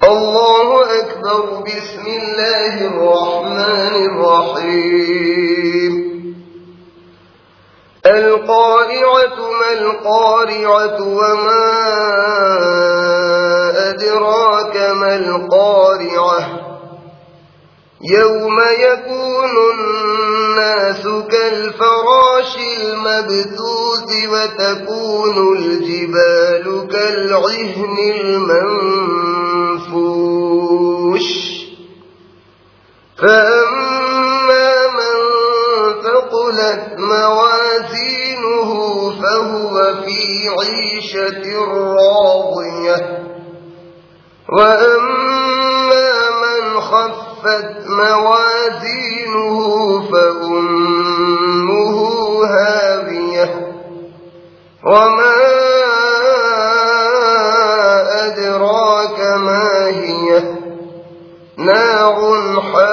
الله أكبر. بسم الله الرحمن الرحيم. القارعة ما القارعة وما أدراك ما القارعة يوم يكون الناس كالفراش المبثوث وتكون الجبال كالعهن المنفوش فأما من ثقلت موازينه فهو في عيشة راضية وأما من خفت موازينه فأمه هاوية وما أدراك ما هي نار